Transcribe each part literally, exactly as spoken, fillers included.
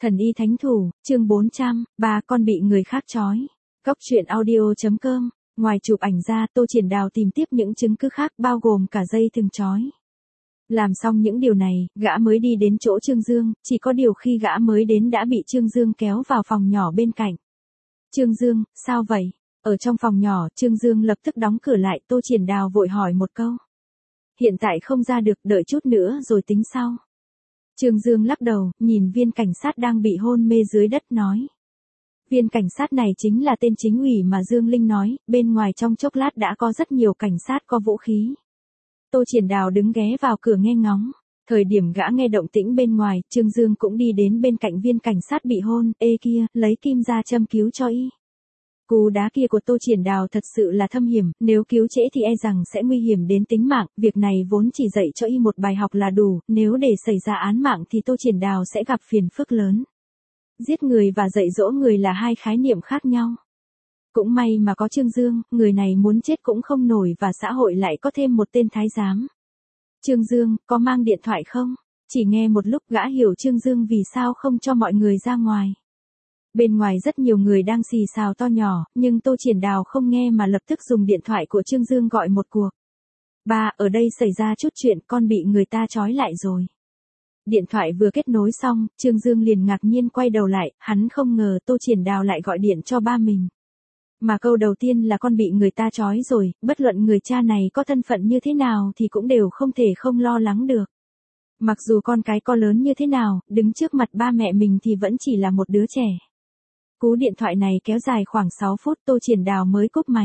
Thần y thánh thủ, chương bốn trăm, ba con bị người khác trói. Góc truyện audio.com, ngoài chụp ảnh ra, Tô Triển Đào tìm tiếp những chứng cứ khác bao gồm cả dây thừng trói. Làm xong những điều này, gã mới đi đến chỗ Trương Dương, chỉ có điều khi gã mới đến đã bị Trương Dương kéo vào phòng nhỏ bên cạnh. Trương Dương, sao vậy? Ở trong phòng nhỏ, Trương Dương lập tức đóng cửa lại, Tô Triển Đào vội hỏi một câu. Hiện tại không ra được, đợi chút nữa rồi tính sau. Trương Dương lắc đầu, nhìn viên cảnh sát đang bị hôn mê dưới đất nói. Viên cảnh sát này chính là tên chính ủy mà Dương Linh nói, bên ngoài trong chốc lát đã có rất nhiều cảnh sát có vũ khí. Tô Triển Đào đứng ghé vào cửa nghe ngóng. Thời điểm gã nghe động tĩnh bên ngoài, Trương Dương cũng đi đến bên cạnh viên cảnh sát bị hôn, ê kia, lấy kim ra châm cứu cho y. Cú đá kia của Tô Triển Đào thật sự là thâm hiểm, nếu cứu trễ thì e rằng sẽ nguy hiểm đến tính mạng, việc này vốn chỉ dạy cho y một bài học là đủ, nếu để xảy ra án mạng thì Tô Triển Đào sẽ gặp phiền phức lớn. Giết người và dạy dỗ người là hai khái niệm khác nhau. Cũng may mà có Trương Dương, người này muốn chết cũng không nổi và xã hội lại có thêm một tên thái giám. Trương Dương, có mang điện thoại không? Chỉ nghe một lúc gã hiểu Trương Dương vì sao không cho mọi người ra ngoài. Bên ngoài rất nhiều người đang xì xào to nhỏ, nhưng Tô Triển Đào không nghe mà lập tức dùng điện thoại của Trương Dương gọi một cuộc. Ba, ở đây xảy ra chút chuyện, con bị người ta trói lại rồi. Điện thoại vừa kết nối xong, Trương Dương liền ngạc nhiên quay đầu lại, hắn không ngờ Tô Triển Đào lại gọi điện cho ba mình. Mà câu đầu tiên là con bị người ta trói rồi, bất luận người cha này có thân phận như thế nào thì cũng đều không thể không lo lắng được. Mặc dù con cái có lớn như thế nào, đứng trước mặt ba mẹ mình thì vẫn chỉ là một đứa trẻ. Cú điện thoại này kéo dài khoảng sáu phút, Tô Triển Đào mới cúp máy.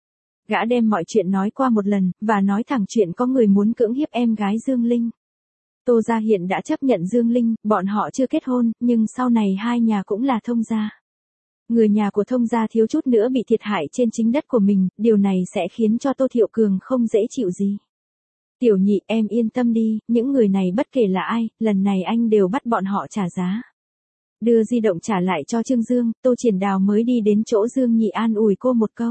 Gã đem mọi chuyện nói qua một lần, và nói thẳng chuyện có người muốn cưỡng hiếp em gái Dương Linh. Tô gia hiện đã chấp nhận Dương Linh, bọn họ chưa kết hôn, nhưng sau này hai nhà cũng là thông gia. Người nhà của thông gia thiếu chút nữa bị thiệt hại trên chính đất của mình, điều này sẽ khiến cho Tô Thiệu Cường không dễ chịu gì. Tiểu Nhị, em yên tâm đi, những người này bất kể là ai, lần này anh đều bắt bọn họ trả giá. Đưa di động trả lại cho Trương Dương, Tô Triển Đào mới đi đến chỗ Dương Nhị an ủi cô một câu.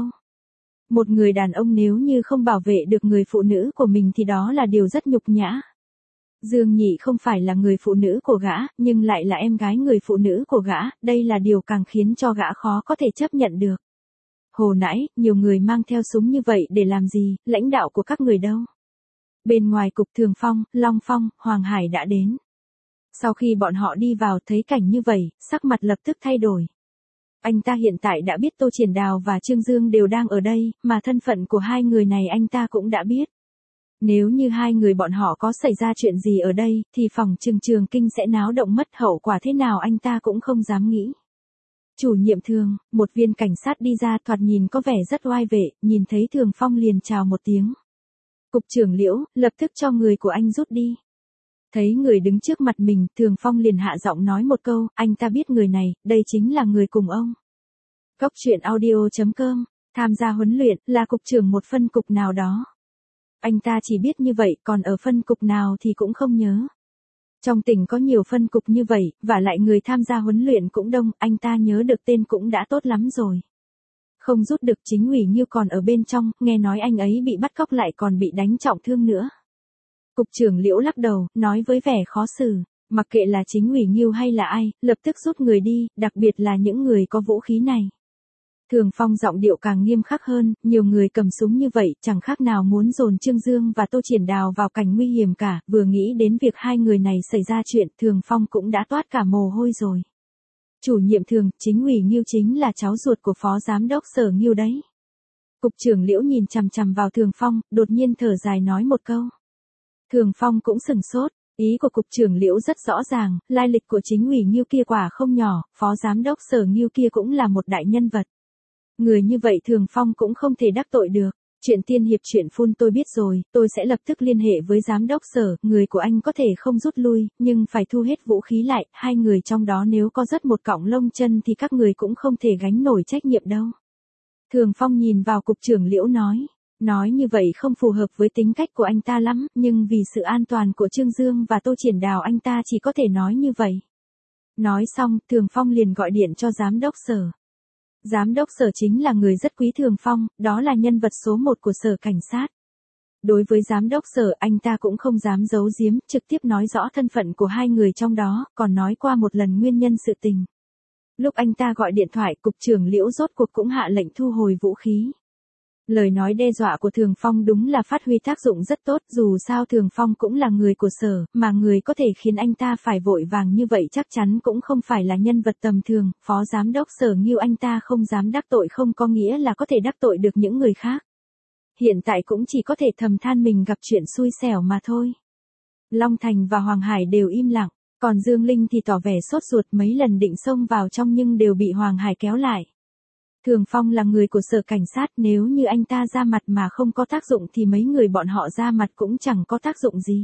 Một người đàn ông nếu như không bảo vệ được người phụ nữ của mình thì đó là điều rất nhục nhã. Dương Nhị không phải là người phụ nữ của gã, nhưng lại là em gái người phụ nữ của gã, đây là điều càng khiến cho gã khó có thể chấp nhận được. Hồ nãy, nhiều người mang theo súng như vậy để làm gì, lãnh đạo của các người đâu? Bên ngoài cục Thường Phong, Long Phong, Hoàng Hải đã đến. Sau khi bọn họ đi vào thấy cảnh như vậy, sắc mặt lập tức thay đổi. Anh ta hiện tại đã biết Tô Triển Đào và Trương Dương đều đang ở đây, mà thân phận của hai người này anh ta cũng đã biết. Nếu như hai người bọn họ có xảy ra chuyện gì ở đây, thì phòng Trường Trường Kinh sẽ náo động mất, hậu quả thế nào anh ta cũng không dám nghĩ. Chủ nhiệm Thường, một viên cảnh sát đi ra thoạt nhìn có vẻ rất oai vệ, nhìn thấy Thường Phong liền chào một tiếng. Cục trưởng Liễu, lập tức cho người của anh rút đi. Thấy người đứng trước mặt mình, Thường Phong liền hạ giọng nói một câu, anh ta biết người này, đây chính là người cùng ông. Góc truyện audio.com, tham gia huấn luyện, là cục trưởng một phân cục nào đó. Anh ta chỉ biết như vậy, còn ở phân cục nào thì cũng không nhớ. Trong tỉnh có nhiều phân cục như vậy, và lại người tham gia huấn luyện cũng đông, anh ta nhớ được tên cũng đã tốt lắm rồi. Không rút được, chính ủy Nghiêu còn ở bên trong, nghe nói anh ấy bị bắt cóc lại còn bị đánh trọng thương nữa. Cục trưởng Liễu lắc đầu, nói với vẻ khó xử, mặc kệ là chính ủy Nghiêu hay là ai, lập tức rút người đi, đặc biệt là những người có vũ khí này. Thường Phong giọng điệu càng nghiêm khắc hơn, nhiều người cầm súng như vậy, chẳng khác nào muốn dồn Trương Dương và Tô Triển Đào vào cảnh nguy hiểm cả, vừa nghĩ đến việc hai người này xảy ra chuyện, Thường Phong cũng đã toát cả mồ hôi rồi. Chủ nhiệm Thường, chính ủy Nghiêu chính là cháu ruột của phó giám đốc Sở Nghiêu đấy. Cục trưởng Liễu nhìn chằm chằm vào Thường Phong, đột nhiên thở dài nói một câu. Thường Phong cũng sừng sốt, ý của cục trưởng Liễu rất rõ ràng, lai lịch của chính ủy Nghiêu kia quả không nhỏ, phó giám đốc Sở Nghiêu kia cũng là một đại nhân vật. Người như vậy Thường Phong cũng không thể đắc tội được. Chuyện Tiên Hiệp chuyện phun tôi biết rồi, tôi sẽ lập tức liên hệ với giám đốc Sở, người của anh có thể không rút lui, nhưng phải thu hết vũ khí lại, hai người trong đó nếu có rớt một cọng lông chân thì các người cũng không thể gánh nổi trách nhiệm đâu. Thường Phong nhìn vào cục trưởng Liễu nói, nói như vậy không phù hợp với tính cách của anh ta lắm, nhưng vì sự an toàn của Trương Dương và Tô Triển Đào anh ta chỉ có thể nói như vậy. Nói xong, Thường Phong liền gọi điện cho giám đốc Sở. Giám đốc Sở chính là người rất quý Thường Phong, đó là nhân vật số một của Sở Cảnh sát. Đối với giám đốc sở anh ta cũng không dám giấu giếm, trực tiếp nói rõ thân phận của hai người trong đó, còn nói qua một lần nguyên nhân sự tình. Lúc anh ta gọi điện thoại, cục trưởng Liễu rốt cuộc cũng hạ lệnh thu hồi vũ khí. Lời nói đe dọa của Thường Phong đúng là phát huy tác dụng rất tốt, dù sao Thường Phong cũng là người của sở, mà người có thể khiến anh ta phải vội vàng như vậy chắc chắn cũng không phải là nhân vật tầm thường, phó giám đốc sở Ngưu anh ta không dám đắc tội không có nghĩa là có thể đắc tội được những người khác. Hiện tại cũng chỉ có thể thầm than mình gặp chuyện xui xẻo mà thôi. Long Thành và Hoàng Hải đều im lặng, còn Dương Linh thì tỏ vẻ sốt ruột mấy lần định xông vào trong nhưng đều bị Hoàng Hải kéo lại. Thường Phong là người của sở cảnh sát, nếu như anh ta ra mặt mà không có tác dụng thì mấy người bọn họ ra mặt cũng chẳng có tác dụng gì.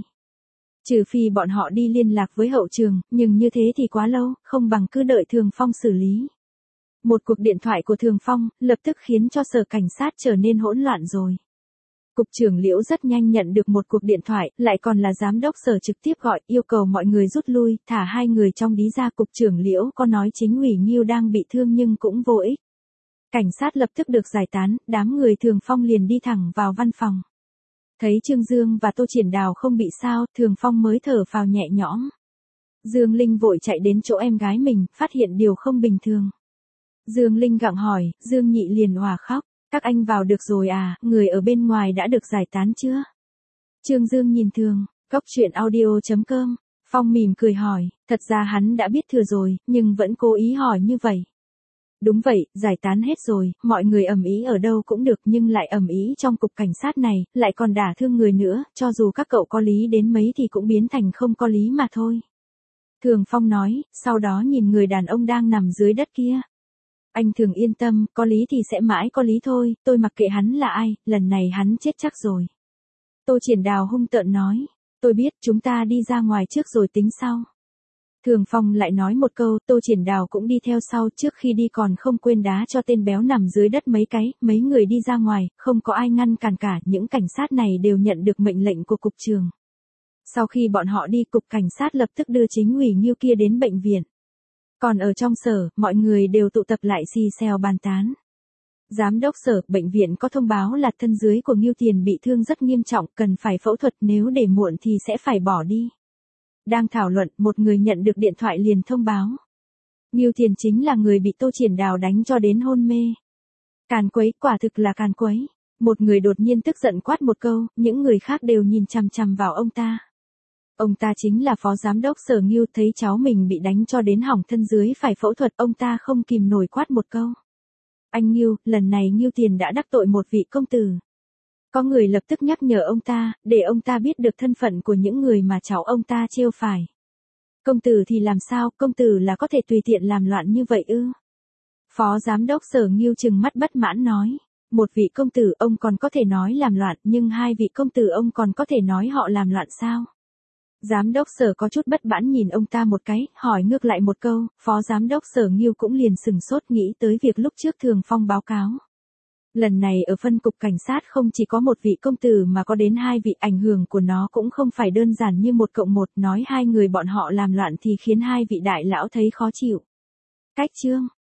Trừ phi bọn họ đi liên lạc với hậu trường, nhưng như thế thì quá lâu, không bằng cứ đợi Thường Phong xử lý. Một cuộc điện thoại của Thường Phong, lập tức khiến cho sở cảnh sát trở nên hỗn loạn rồi. Cục trưởng Liễu rất nhanh nhận được một cuộc điện thoại, lại còn là giám đốc sở trực tiếp gọi, yêu cầu mọi người rút lui, thả hai người trong lý ra. Cục trưởng Liễu có nói chính ủy Ngưu đang bị thương nhưng cũng vô ích. Cảnh sát lập tức được giải tán, đám người Thường Phong liền đi thẳng vào văn phòng. Thấy Trương Dương và Tô Triển Đào không bị sao, Thường Phong mới thở phào nhẹ nhõm. Dương Linh vội chạy đến chỗ em gái mình, phát hiện điều không bình thường. Dương Linh gặng hỏi, Dương Nhị liền òa khóc, các anh vào được rồi à, người ở bên ngoài đã được giải tán chưa? Trương Dương nhìn Thường, cốc truyện audio chấm com, Phong mỉm cười hỏi, thật ra hắn đã biết thừa rồi, nhưng vẫn cố ý hỏi như vậy. Đúng vậy, giải tán hết rồi, mọi người ầm ĩ ở đâu cũng được nhưng lại ầm ĩ trong cục cảnh sát này, lại còn đả thương người nữa, cho dù các cậu có lý đến mấy thì cũng biến thành không có lý mà thôi. Thường Phong nói, sau đó nhìn người đàn ông đang nằm dưới đất kia. Anh Thường yên tâm, có lý thì sẽ mãi có lý thôi, tôi mặc kệ hắn là ai, lần này hắn chết chắc rồi. Tô Triển Đào hung tợn nói, tôi biết, chúng ta đi ra ngoài trước rồi tính sau. Thường Phong lại nói một câu, Tô Triển Đào cũng đi theo sau, trước khi đi còn không quên đá cho tên béo nằm dưới đất mấy cái, mấy người đi ra ngoài, không có ai ngăn cản cả, những cảnh sát này đều nhận được mệnh lệnh của cục trưởng. Sau khi bọn họ đi, cục cảnh sát lập tức đưa chính ủy Ngưu kia đến bệnh viện. Còn ở trong sở, mọi người đều tụ tập lại xì xèo bàn tán. Giám đốc sở, bệnh viện có thông báo là thân dưới của Ngưu Tiền bị thương rất nghiêm trọng, cần phải phẫu thuật, nếu để muộn thì sẽ phải bỏ đi. Đang thảo luận, một người nhận được điện thoại liền thông báo. Ngưu Tiền chính là người bị Tô Triển Đào đánh cho đến hôn mê. Càn quấy, quả thực là càn quấy. Một người đột nhiên tức giận quát một câu, những người khác đều nhìn chằm chằm vào ông ta. Ông ta chính là phó giám đốc sở Ngưu, thấy cháu mình bị đánh cho đến hỏng thân dưới phải phẫu thuật, ông ta không kìm nổi quát một câu. Anh Ngưu, lần này Ngưu Tiền đã đắc tội một vị công tử. Có người lập tức nhắc nhở ông ta, để ông ta biết được thân phận của những người mà cháu ông ta trêu phải. Công tử thì làm sao, công tử là có thể tùy tiện làm loạn như vậy ư? Phó giám đốc sở Ngưu trừng mắt bất mãn nói, một vị công tử ông còn có thể nói làm loạn, nhưng hai vị công tử ông còn có thể nói họ làm loạn sao? Giám đốc sở có chút bất mãn nhìn ông ta một cái, hỏi ngược lại một câu, phó giám đốc sở Ngưu cũng liền sừng sốt nghĩ tới việc lúc trước Thường Phong báo cáo. Lần này ở phân cục cảnh sát không chỉ có một vị công tử mà có đến hai vị, ảnh hưởng của nó cũng không phải đơn giản như một cộng một, nói hai người bọn họ làm loạn thì khiến hai vị đại lão thấy khó chịu. Cách chương